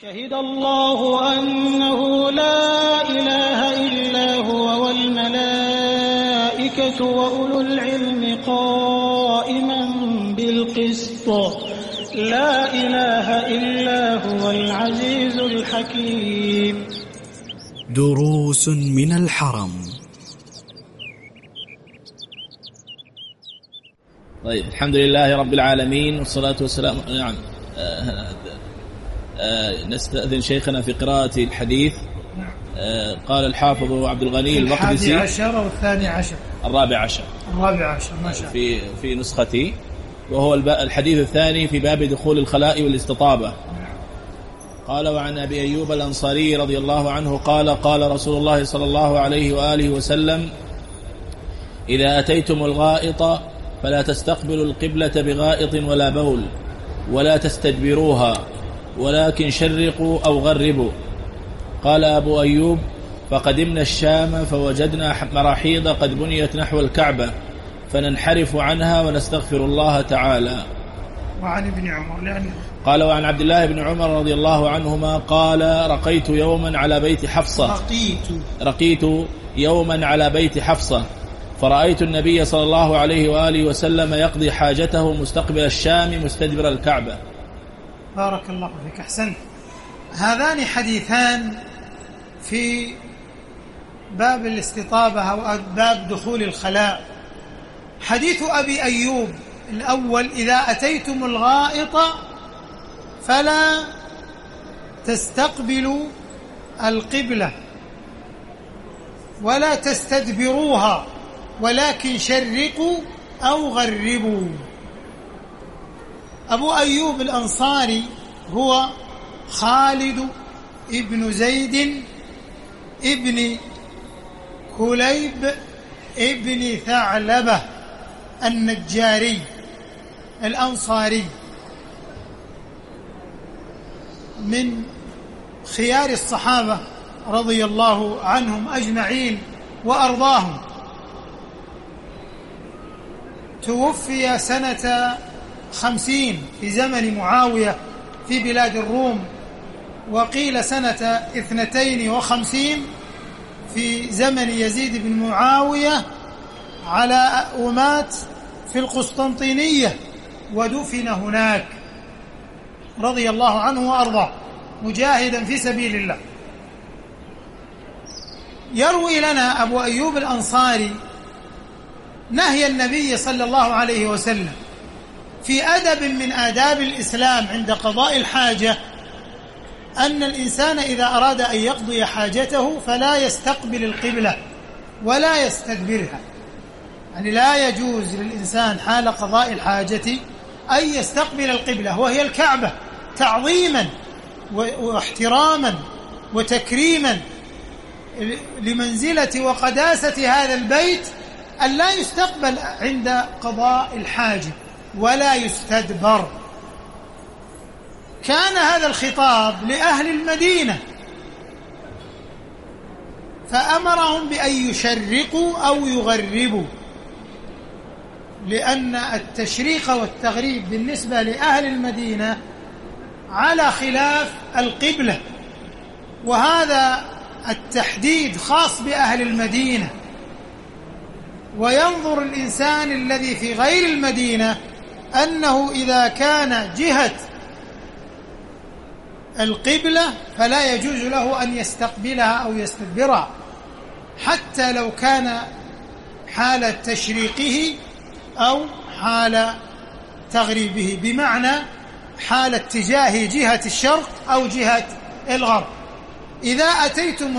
شهد الله أنه لا إله إلا هو والملائكة وأولو العلم قائما بالقسط لا إله إلا هو العزيز الحكيم. دروس من الحرم. طيب، الحمد لله رب العالمين والصلاة والسلام. نستأذن شيخنا في قراءة الحديث. قال الحافظ عبد الغني المقدسي 11 والثاني عشر 14 ما شاء في نسختي، وهو الحديث الثاني في باب دخول الخلاء والاستطابة. قال: وعن أبي أيوب الأنصاري رضي الله عنه قال: قال رسول الله صلى الله عليه وآله وسلم: إذا أتيتم الغائط فلا تستقبلوا القبلة بغائط ولا بول ولا تستدبروها، ولكن شرقوا أو غربوا. قال أبو أيوب: فقدمنا الشام فوجدنا مراحيض قد بنيت نحو الكعبة فننحرف عنها ونستغفر الله تعالى. وعن ابن عمر قال: وعن عبد الله بن عمر رضي الله عنهما قال: رقيت يوما على بيت حفصة فرأيت النبي صلى الله عليه وآله وسلم يقضي حاجته مستقبل الشام مستدبر الكعبة. بارك الله فيك، أحسنت. هذان حديثان في باب الاستطابة أو باب دخول الخلاء. حديث أبي أيوب الأول: إذا أتيتم الغائط فلا تستقبلوا القبلة ولا تستدبروها ولكن شرقوا أو غربوا. أبو أيوب الأنصاري هو خالد ابن زيد ابن كليب ابن ثعلبة النجاري الأنصاري، من خيار الصحابة رضي الله عنهم أجمعين وأرضاهم. توفي سنة 50 في زمن معاوية في بلاد الروم، وقيل سنة 52 في زمن يزيد بن معاوية ومات في القسطنطينية ودفن هناك رضي الله عنه وأرضاه مجاهدا في سبيل الله. يروي لنا أبو أيوب الأنصاري نهي النبي صلى الله عليه وسلم في أدب من آداب الإسلام عند قضاء الحاجة أن الإنسان إذا أراد أن يقضي حاجته فلا يستقبل القبلة ولا يستدبرها. يعني لا يجوز للإنسان حال قضاء الحاجة أن يستقبل القبلة وهي الكعبة تعظيما واحتراما وتكريما لمنزلة وقداسة هذا البيت، أن لا يستقبل عند قضاء الحاجة ولا يستدبر. كان هذا الخطاب لأهل المدينة، فأمرهم بأن يشرقوا أو يغربوا، لأن التشريق والتغريب بالنسبة لأهل المدينة على خلاف القبلة، وهذا التحديد خاص بأهل المدينة. وينظر الإنسان الذي في غير المدينة أنه إذا كان جهة القبلة فلا يجوز له أن يستقبلها أو يستدبرها، حتى لو كان حال تشريقه أو حال تغريبه، بمعنى حال اتجاه جهة الشرق أو جهة الغرب. إذا أتيتم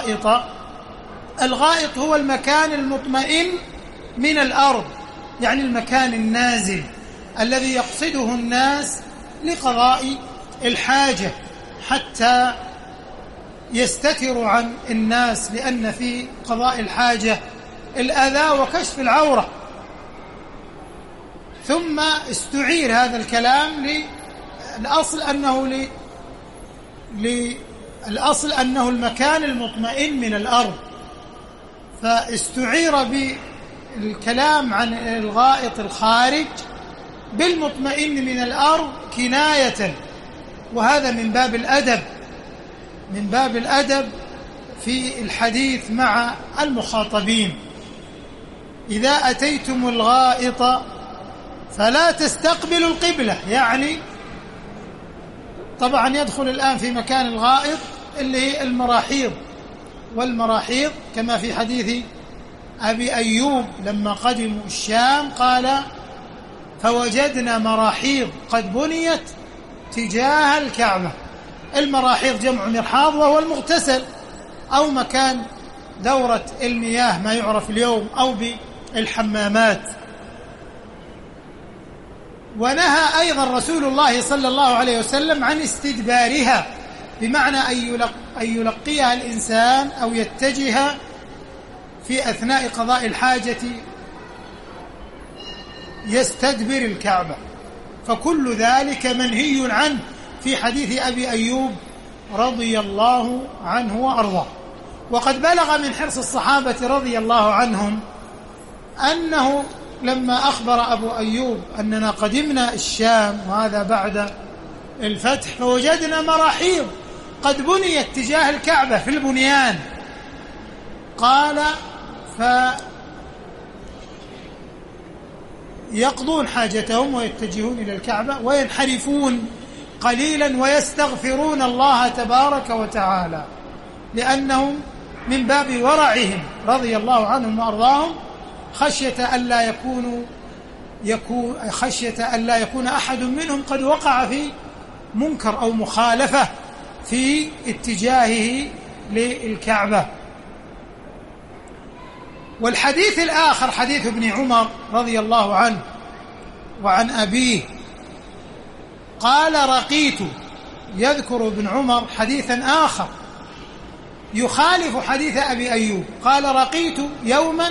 الغائط هو المكان المطمئن من الأرض، يعني المكان النازل الذي يقصده الناس لقضاء الحاجة حتى يستتروا عن الناس، لأن في قضاء الحاجة الأذى وكشف العورة. ثم استعير هذا الكلام الأصل أنه المكان المطمئن من الأرض، فاستعير بالكلام عن الغائط الخارج بالمطمئن من الأرض كناية، وهذا من باب الأدب من باب الأدب في الحديث مع المخاطبين. إذا أتيتم الغائط فلا تستقبلوا القبلة، يعني طبعا يدخل الآن في مكان الغائط اللي هي المراحيض، والمراحيض كما في حديث أبي أيوب لما قدموا الشام قال فوجدنا مراحيض قد بنيت تجاه الكعبة. المراحيض جمع مرحاض وهو المغتسل أو مكان دورة المياه ما يعرف اليوم أو بالحمامات. ونهى أيضا رسول الله صلى الله عليه وسلم عن استدبارها، بمعنى أن يلقيها الإنسان أو يتجه في أثناء قضاء الحاجة يستدبر الكعبة، فكل ذلك منهي عنه في حديث أبي أيوب رضي الله عنه وأرضاه. وقد بلغ من حرص الصحابة رضي الله عنهم أنه لما أخبر أبو أيوب أننا قدمنا الشام وهذا بعد الفتح فوجدنا مراحيض قد بنيت تجاه الكعبة في البنيان، قال فيقضون حاجتهم ويتجهون إلى الكعبة وينحرفون قليلا ويستغفرون الله تبارك وتعالى، لأنهم من باب ورعهم رضي الله عنهم وأرضاهم خشية ألا يكون أحد منهم قد وقع في منكر أو مخالفة في اتجاهه للكعبة. والحديث الآخر حديث ابن عمر رضي الله عنه وعن أبيه قال رقيت، يذكر ابن عمر حديثا آخر يخالف حديث أبي أيوب، قال رقيت يوما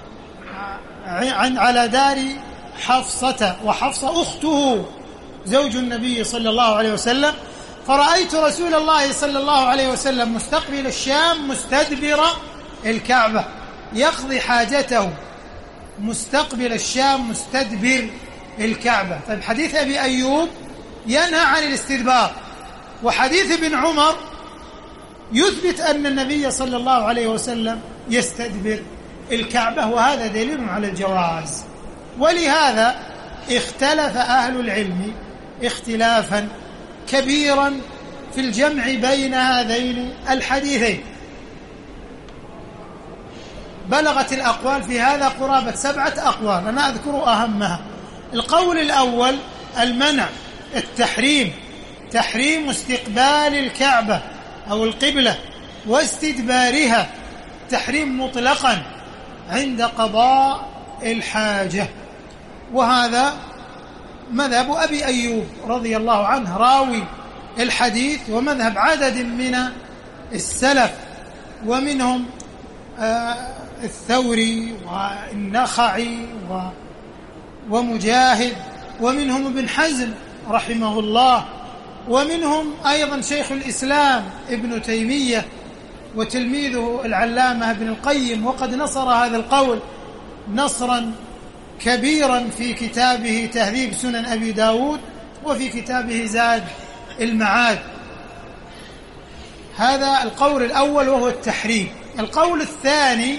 على دار حفصة، وحفصة أخته زوج النبي صلى الله عليه وسلم، فرأيت رسول الله صلى الله عليه وسلم مستقبل الشام مستدبر الكعبة، يقضي حاجته مستقبل الشام مستدبر الكعبة. فحديث أبي أيوب ينهى عن الاستدبار، وحديث ابن عمر يثبت أن النبي صلى الله عليه وسلم يستدبر الكعبة، وهذا دليل على الجواز. ولهذا اختلف أهل العلم اختلافا كبيرا في الجمع بين هذين الحديثين. بلغت الأقوال في هذا قرابة 7 أقوال، أنا أذكر أهمها. القول الأول المنع، التحريم، تحريم استقبال الكعبة أو القبلة واستدبارها، تحريم مطلقا عند قضاء الحاجة، وهذا مذهب أبي أيوب رضي الله عنه راوي الحديث، ومذهب عدد من السلف، ومنهم الثوري والنخعي ومجاهد، ومنهم ابن حزم رحمه الله، ومنهم أيضا شيخ الإسلام ابن تيمية وتلميذه العلامة ابن القيم، وقد نصر هذا القول نصرا كبيرا في كتابه تهذيب سنن أبي داود وفي كتابه زاد المعاد. هذا القول الأول وهو التحريم. القول الثاني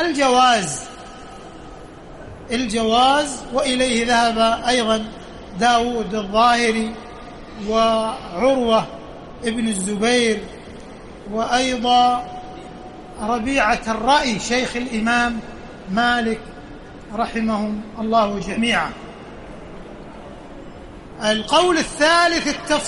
الجواز، وإليه ذهب أيضا داود الظاهري وعروة ابن الزبير وأيضا ربيعة الرأي شيخ الإمام مالك رحمهم الله جميعا. القول الثالث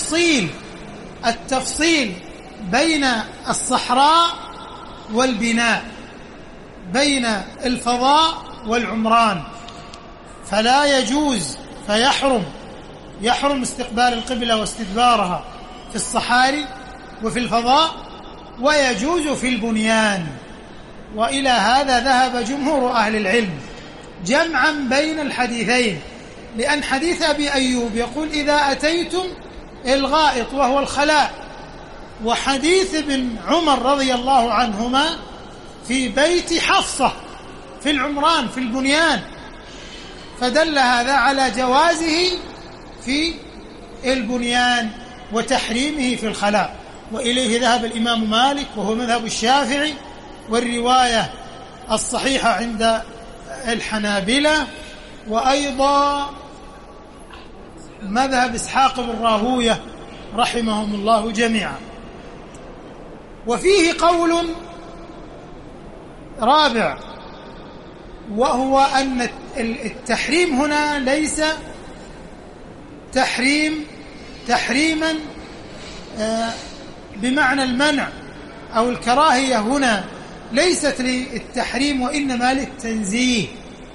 التفصيل بين الصحراء والبناء، بين الفضاء والعمران، فلا يجوز يحرم استقبال القبلة واستدبارها في الصحاري وفي الفضاء، ويجوز في البنيان. وإلى هذا ذهب جمهور أهل العلم جمعا بين الحديثين، لأن حديث أبي أيوب يقول إذا أتيتم الغائط وهو الخلاء، وحديث ابن عمر رضي الله عنهما في بيت حفصة في العمران في البنيان، فدل هذا على جوازه في البنيان وتحريمه في الخلاء. وإليه ذهب الإمام مالك وهو مذهب الشافعي، والرواية الصحيحة عند الحنابلة، وأيضا مذهب إسحاق بن راهوية رحمهم الله جميعا. وفيه قول رابع، وهو أن التحريم هنا ليس تحريما بمعنى المنع أو الكراهية، هنا ليست للتحريم وإنما للتنزيه،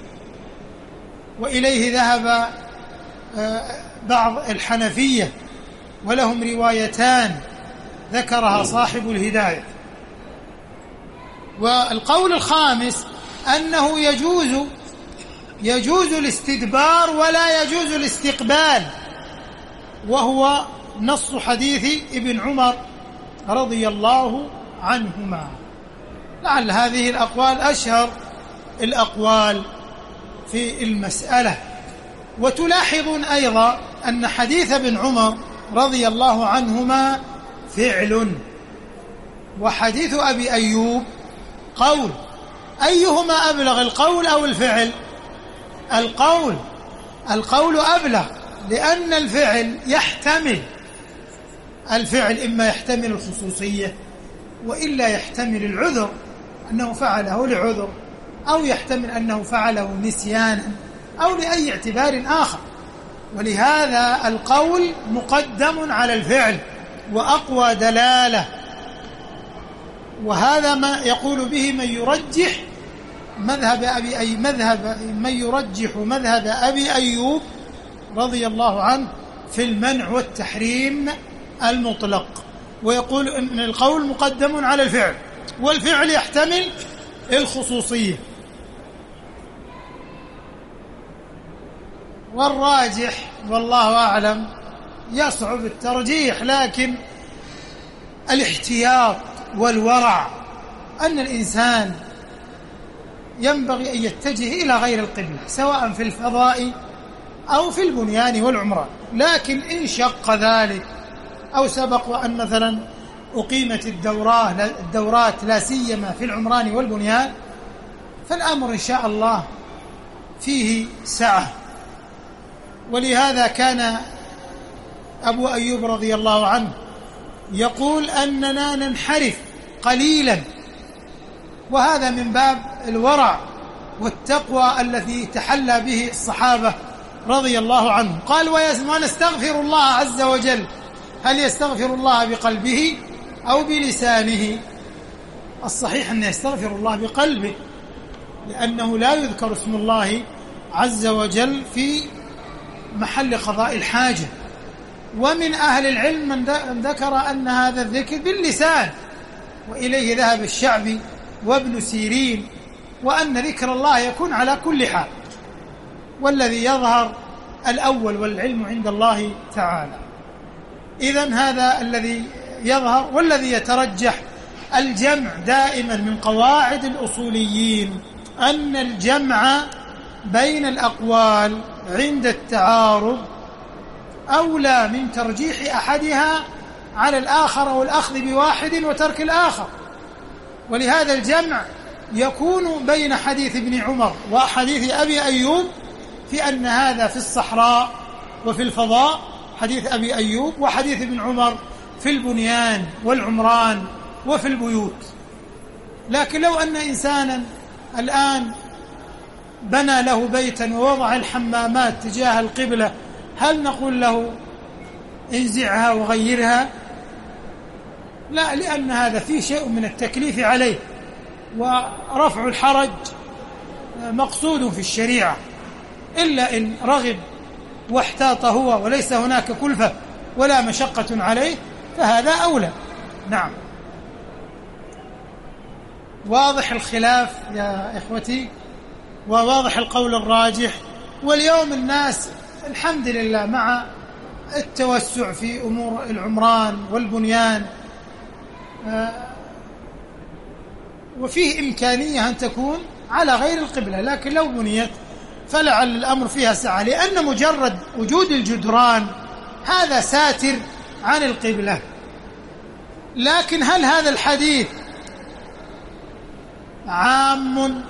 وإليه ذهب بعض الحنفية ولهم روايتان ذكرها صاحب الهداية. والقول الخامس أنه يجوز الاستدبار ولا يجوز الاستقبال، وهو نص حديث ابن عمر رضي الله عنهما. لعل هذه الأقوال أشهر الأقوال في المسألة. وتلاحظون أيضا أن حديث ابن عمر رضي الله عنهما فعل، وحديث أبي أيوب قول، أيهما أبلغ، القول أو الفعل؟ القول أبلغ، لأن الفعل إما يحتمل الخصوصية وإلا يحتمل العذر أنه فعله لعذر، أو يحتمل أنه فعله نسيانا أو لأي اعتبار آخر، ولهذا القول مقدم على الفعل وأقوى دلالة. وهذا ما يقول به من يرجح مذهب أبي أيوب رضي الله عنه في المنع والتحريم المطلق، ويقول أن القول مقدم على الفعل، والفعل يحتمل الخصوصية. والراجح والله أعلم يصعب الترجيح، لكن الاحتياط والورع أن الإنسان ينبغي أن يتجه إلى غير القبلة سواء في الفضاء أو في البنيان والعمران. لكن إن شق ذلك أو سبق وأن مثلا أقيمت الدورات لا سيما في العمران والبنيان، فالأمر إن شاء الله فيه سعة. ولهذا كان أبو أيوب رضي الله عنه يقول أننا ننحرف قليلا، وهذا من باب الورع والتقوى الذي تحلى به الصحابة رضي الله عنهم. قال ونستغفر الله عز وجل، هل يستغفر الله بقلبه أو بلسانه؟ الصحيح أن يستغفر الله بقلبه، لأنه لا يذكر اسم الله عز وجل في محل قضاء الحاجة. ومن أهل العلم من ذكر أن هذا الذكر باللسان، وإليه ذهب الشعبي وابن سيرين، وأن ذكر الله يكون على كل حال، والذي يظهر الأول والعلم عند الله تعالى. إذن هذا الذي يظهر، والذي يترجح الجمع دائما من قواعد الأصوليين أن الجمع بين الأقوال عند التعارض أولى من ترجيح أحدها على الآخر أو الأخذ بواحد وترك الآخر. ولهذا الجمع يكون بين حديث ابن عمر وحديث أبي أيوب في أن هذا في الصحراء وفي الفضاء حديث أبي أيوب، وحديث ابن عمر في البنيان والعمران وفي البيوت. لكن لو أن إنسانا الآن بنى له بيتا ووضع الحمامات تجاه القبلة، هل نقول له انزعها وغيرها؟ لا، لأن هذا فيه شيء من التكليف عليه، ورفع الحرج مقصود في الشريعة، إلا إن رغب واحتاط هو وليس هناك كلفة ولا مشقة عليه فهذا أولى. نعم، واضح الخلاف يا إخوتي، وواضح القول الراجح. واليوم الناس الحمد لله مع التوسع في أمور العمران والبنيان وفيه إمكانية أن تكون على غير القبلة، لكن لو بنيت فلعل الأمر فيها سعة، لأن مجرد وجود الجدران هذا ساتر عن القبلة. لكن هل هذا الحديث عام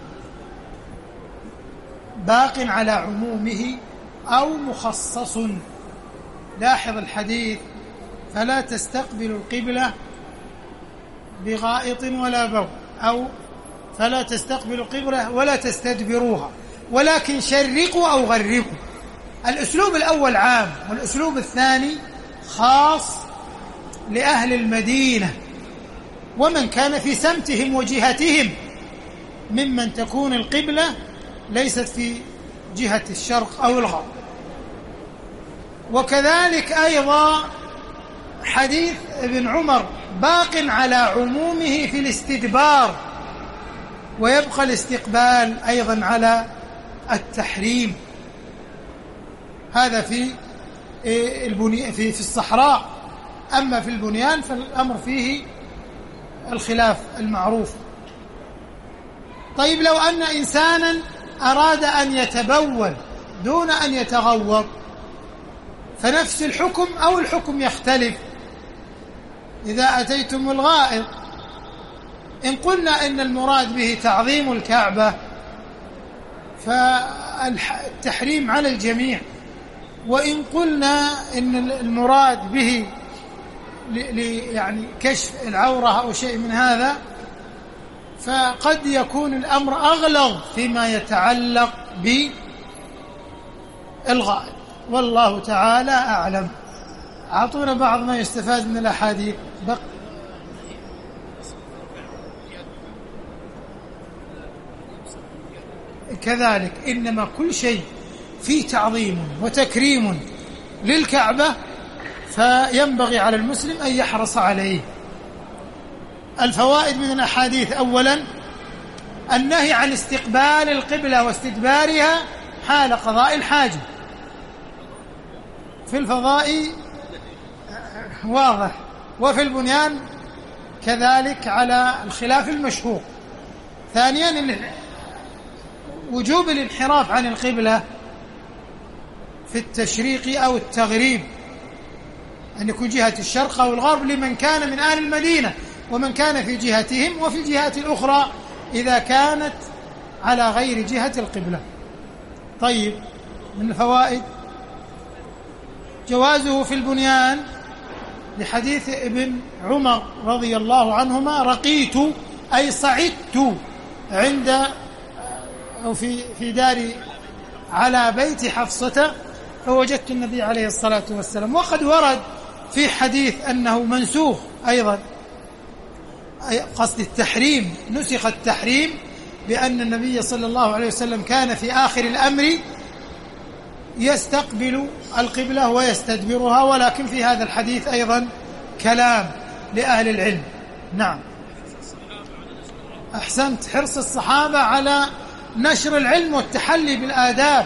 باق على عمومه أو مخصص؟ لاحظ الحديث: فلا تستقبلوا القبلة بغائط ولا بول، أو فلا تستقبلوا القبلة ولا تستدبروها، ولكن شرقوا أو غربوا. الأسلوب الأول عام، والأسلوب الثاني خاص لأهل المدينة ومن كان في سمتهم وجهتهم، ممن تكون القبلة ليست في جهة الشرق أو الغرب. وكذلك أيضا حديث ابن عمر باق على عمومه في الاستدبار، ويبقى الاستقبال أيضا على التحريم. هذا في الصحراء، أما في البنيان فالأمر فيه الخلاف المعروف. طيب، لو أن إنسانا أراد أن يتبول دون أن يتغوط، فنفس الحكم أو الحكم يختلف؟ إذا أتيتم الغائط، إن قلنا إن المراد به تعظيم الكعبة فالتحريم على الجميع، وإن قلنا إن المراد به يعني كشف العورة أو شيء من هذا، فقد يكون الأمر أغلظ فيما يتعلق بالغائط، والله تعالى أعلم. أعطونا بعض ما يستفاد من الأحاديث. كذلك إنما كل شيء فيه تعظيم وتكريم للكعبة فينبغي على المسلم أن يحرص عليه. الفوائد من الأحاديث: أولا، النهي عن استقبال القبلة واستدبارها حال قضاء الحاجة. في الفضاء واضح، وفي البنيان كذلك على الخلاف المشهور. ثانيا، وجوب الانحراف عن القبلة في التشريق أو التغريب، أن يكون جهة الشرق أو الغرب لمن كان من أهل المدينة ومن كان في جهتهم، وفي الجهات الأخرى إذا كانت على غير جهة القبلة. طيب، من الفوائد: جوازه في البنيان لحديث ابن عمر رضي الله عنهما: رقيت أي صعدت عند أو في دار على بيت حفصة فوجدت النبي عليه الصلاة والسلام. وقد ورد في حديث أنه منسوخ أيضا، قصد التحريم، نسخ التحريم بأن النبي صلى الله عليه وسلم كان في آخر الأمر يستقبل القبلة ويستدبرها، ولكن في هذا الحديث أيضا كلام لأهل العلم. نعم، أحسنت، حرص الصحابة على نشر العلم والتحلي بالآداب،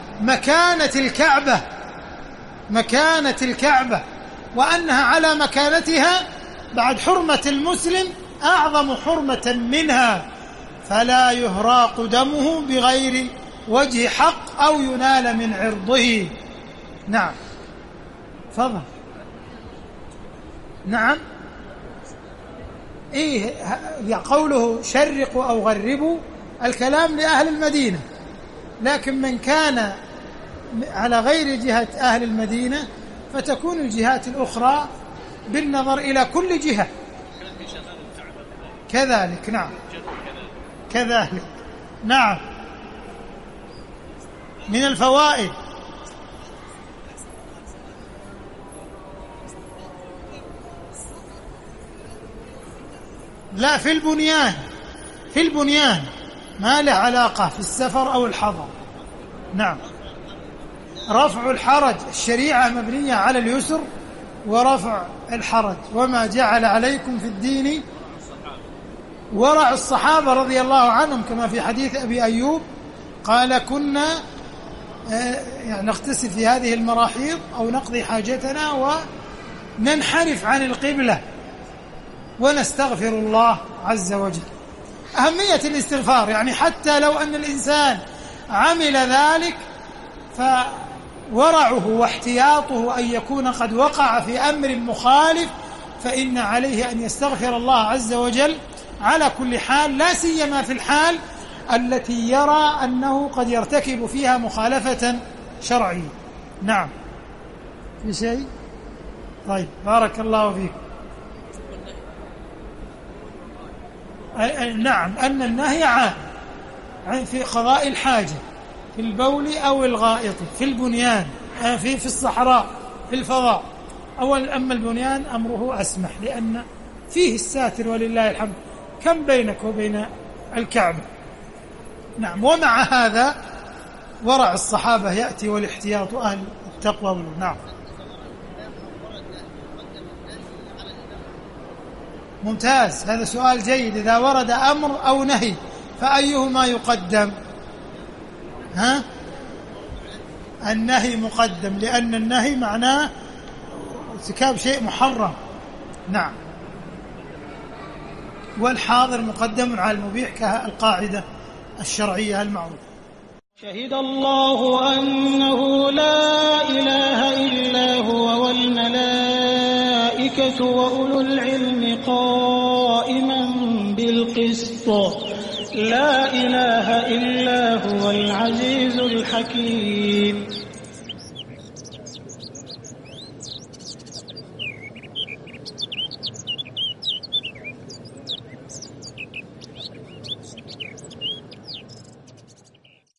مكانة الكعبة وأنها على مكانتها بعد حرمة المسلم أعظم حرمة منها، فلا يهراق دمه بغير وجه حق أو ينال من عرضه. نعم، فضل. نعم، قوله شرقوا أو غربوا الكلام لأهل المدينة، لكن من كان على غير جهة أهل المدينة فتكون الجهات الأخرى بالنظر إلى كل جهة كذلك. نعم، كذلك. نعم، من الفوائد: لا، في البنيان ما له علاقة في السفر أو الحضر. نعم، رفع الحرج، الشريعة مبنية على اليسر ورفع الحرج، وما جعل عليكم في الدين. ورع الصحابة رضي الله عنهم كما في حديث أبي أيوب قال: كنا نغتسل في هذه المراحيض أو نقضي حاجتنا وننحرف عن القبلة ونستغفر الله عز وجل. أهمية الاستغفار، يعني حتى لو أن الإنسان عمل ذلك فورعه واحتياطه أن يكون قد وقع في أمر مخالف فإن عليه أن يستغفر الله عز وجل على كل حال، لا سيما في الحال التي يرى أنه قد يرتكب فيها مخالفة شرعية. نعم. في شيء؟ طيب بارك الله فيك. نعم، أن النهي عام في قضاء الحاجة، في البول أو الغائط، في البنيان، في الصحراء، في الفضاء. أما البنيان أمره أسمح لأن فيه الساتر ولله الحمد. كم بينك وبين الكعبة؟ نعم. ومع هذا ورع الصحابة يأتي والاحتياط أهل التقوى. نعم. ممتاز، هذا سؤال جيد. إذا ورد أمر أو نهي فأيهما يقدم؟ النهي مقدم، لأن النهي معناه ارتكاب شيء محرم. نعم. والحاضر مقدم على المبيح كالقاعدة الشرعية المعروفة. شهد الله أنه لا إله إلا هو والملائكة وأولو العلم قائما بالقسط لا إله إلا هو العزيز الحكيم.